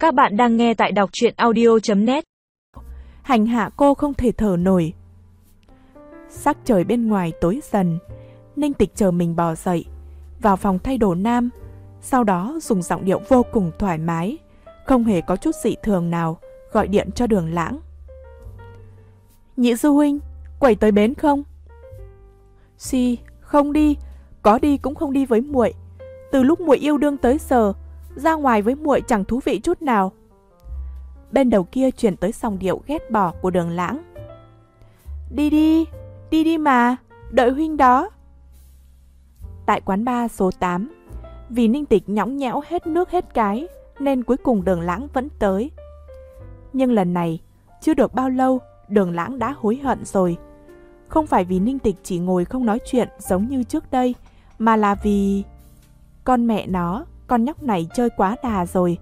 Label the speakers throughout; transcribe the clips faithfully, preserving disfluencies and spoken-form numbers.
Speaker 1: Các bạn đang nghe tại đọc truyện audio chấm net.
Speaker 2: Hành hạ cô không thể thở nổi. Sắc trời bên ngoài tối dần, Ninh Tịch chờ mình bò dậy, vào phòng thay đồ nam, sau đó dùng giọng điệu vô cùng thoải mái, không hề có chút dị thường nào, gọi điện cho Đường Lãng. Nhị sư huynh, quẩy tới bến không? Xì, không đi, có đi cũng không đi với muội. Từ lúc muội yêu đương tới giờ, ra ngoài với muội chẳng thú vị chút nào. Bên đầu kia truyền tới giọng điệu ghét bỏ của Đường Lãng. Đi đi, đi đi mà, đợi huynh đó. Tại quán bar số tám, vì Ninh Tịch nhõng nhẽo hết nước hết cái, nên cuối cùng Đường Lãng vẫn tới. Nhưng lần này, chưa được bao lâu, Đường Lãng đã hối hận rồi. Không phải vì Ninh Tịch chỉ ngồi không nói chuyện giống như trước đây, mà là vì... Con mẹ nó, con nhóc này chơi quá đà rồi.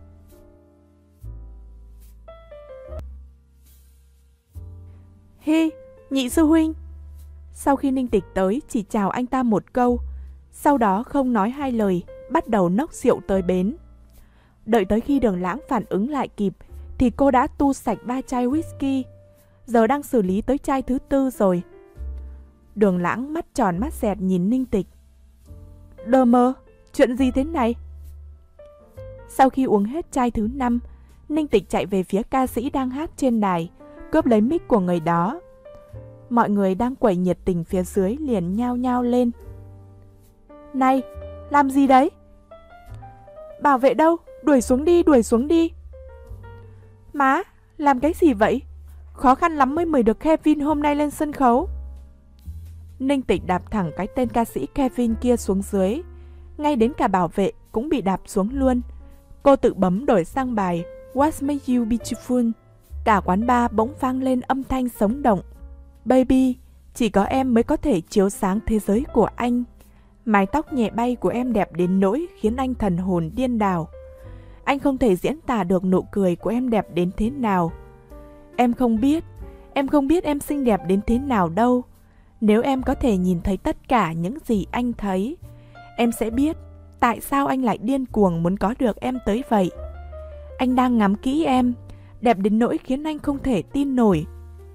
Speaker 2: Hi, nhị sư huynh. Sau khi Ninh Tịch tới chỉ chào anh ta một câu, sau đó không nói hai lời, bắt đầu nốc rượu tới bến. Đợi tới khi Đường Lãng phản ứng lại kịp, thì cô đã tu sạch ba chai whisky, giờ đang xử lý tới chai thứ tư rồi. Đường Lãng mắt tròn mắt dẹt nhìn Ninh Tịch. Đờ mơ, chuyện gì thế này? Sau khi uống hết chai thứ năm, Ninh Tịch chạy về phía ca sĩ đang hát trên đài, cướp lấy mic của người đó. Mọi người đang quẩy nhiệt tình phía dưới liền nhao nhao lên. Này, làm gì đấy? Bảo vệ đâu? Đuổi xuống đi, đuổi xuống đi. Má, làm cái gì vậy? Khó khăn lắm mới mời được Kevin hôm nay lên sân khấu. Ninh Tịch đạp thẳng cái tên ca sĩ Kevin kia xuống dưới. Ngay đến cả bảo vệ cũng bị đạp xuống luôn. Cô tự bấm đổi sang bài What Makes You Beautiful. Cả quán bar bỗng vang lên âm thanh sống động. Baby, chỉ có em mới có thể chiếu sáng thế giới của anh. Mái tóc nhẹ bay của em đẹp đến nỗi khiến anh thần hồn điên đảo. Anh không thể diễn tả được nụ cười của em đẹp đến thế nào. Em không biết, em không biết em xinh đẹp đến thế nào đâu. Nếu em có thể nhìn thấy tất cả những gì anh thấy, em sẽ biết tại sao anh lại điên cuồng muốn có được em tới vậy. Anh đang ngắm kỹ em, đẹp đến nỗi khiến anh không thể tin nổi.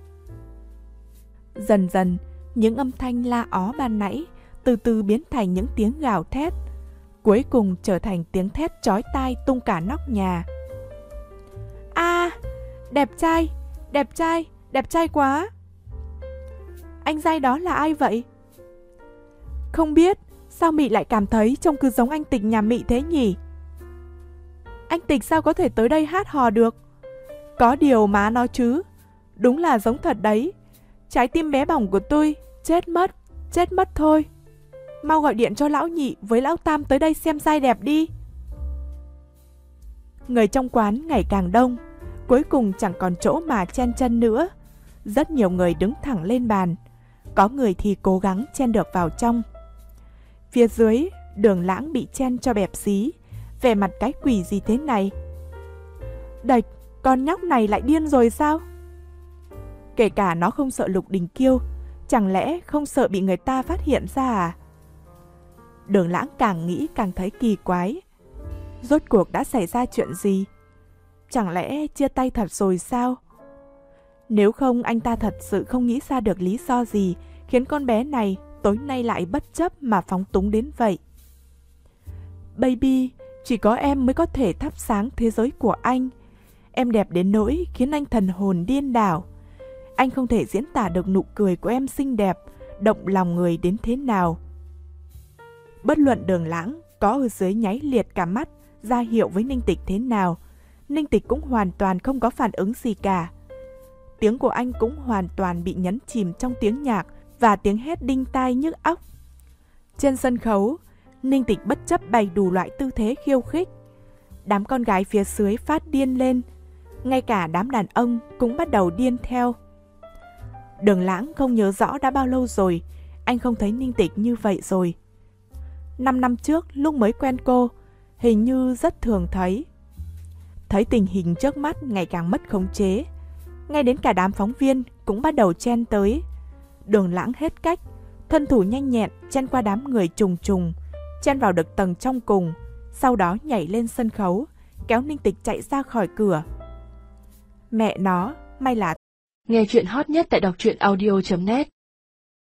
Speaker 2: Dần dần, những âm thanh la ó ban nãy từ từ biến thành những tiếng gào thét, cuối cùng trở thành tiếng thét chói tai tung cả nóc nhà. A, à, đẹp trai, đẹp trai, đẹp trai quá. Anh giai đó là ai vậy? Không biết, sao Mị lại cảm thấy trông cứ giống anh Tịch nhà Mị thế nhỉ? Anh Tịch sao có thể tới đây hát hò được? Có điều má nói chứ, đúng là giống thật đấy. Trái tim bé bỏng của tôi, chết mất, chết mất thôi. Mau gọi điện cho lão nhị với lão tam tới đây xem giai đẹp đi. Người trong quán ngày càng đông, cuối cùng chẳng còn chỗ mà chen chân nữa. Rất nhiều người đứng thẳng lên bàn, có người thì cố gắng chen được vào trong. Phía dưới, Đường Lãng bị chen cho bẹp xí, vẻ mặt cái quỷ gì thế này? Đạch, con nhóc này lại điên rồi sao? Kể cả nó không sợ Lục Đình Kiêu, chẳng lẽ không sợ bị người ta phát hiện ra à? Đường Lãng càng nghĩ càng thấy kỳ quái. Rốt cuộc đã xảy ra chuyện gì? Chẳng lẽ chia tay thật rồi sao? Nếu không, anh ta thật sự không nghĩ ra được lý do gì khiến con bé này tối nay lại bất chấp mà phóng túng đến vậy. Baby, chỉ có em mới có thể thắp sáng thế giới của anh. Em đẹp đến nỗi khiến anh thần hồn điên đảo. Anh không thể diễn tả được nụ cười của em xinh đẹp, động lòng người đến thế nào. Bất luận Đường Lãng có ở dưới nháy liệt cả mắt ra hiệu với Ninh Tịch thế nào, Ninh Tịch cũng hoàn toàn không có phản ứng gì cả. Tiếng của anh cũng hoàn toàn bị nhấn chìm trong tiếng nhạc và tiếng hét đinh tai nhức óc. Trên sân khấu, Ninh Tịch bất chấp bày đủ loại tư thế khiêu khích. Đám con gái phía dưới phát điên lên, ngay cả đám đàn ông cũng bắt đầu điên theo. Đường Lãng không nhớ rõ đã bao lâu rồi anh không thấy Ninh Tịch như vậy rồi. Năm năm trước lúc mới quen cô, hình như rất thường thấy. Thấy tình hình trước mắt ngày càng mất khống chế, ngay đến cả đám phóng viên cũng bắt đầu chen tới. Đường Lãng hết cách, thân thủ nhanh nhẹn chen qua đám người trùng trùng, chen vào được tầng trong cùng, sau đó nhảy lên sân khấu, kéo Ninh Tịch chạy ra khỏi cửa. Mẹ nó, may là...
Speaker 3: Nghe chuyện hot nhất tại đọc truyện audio chấm net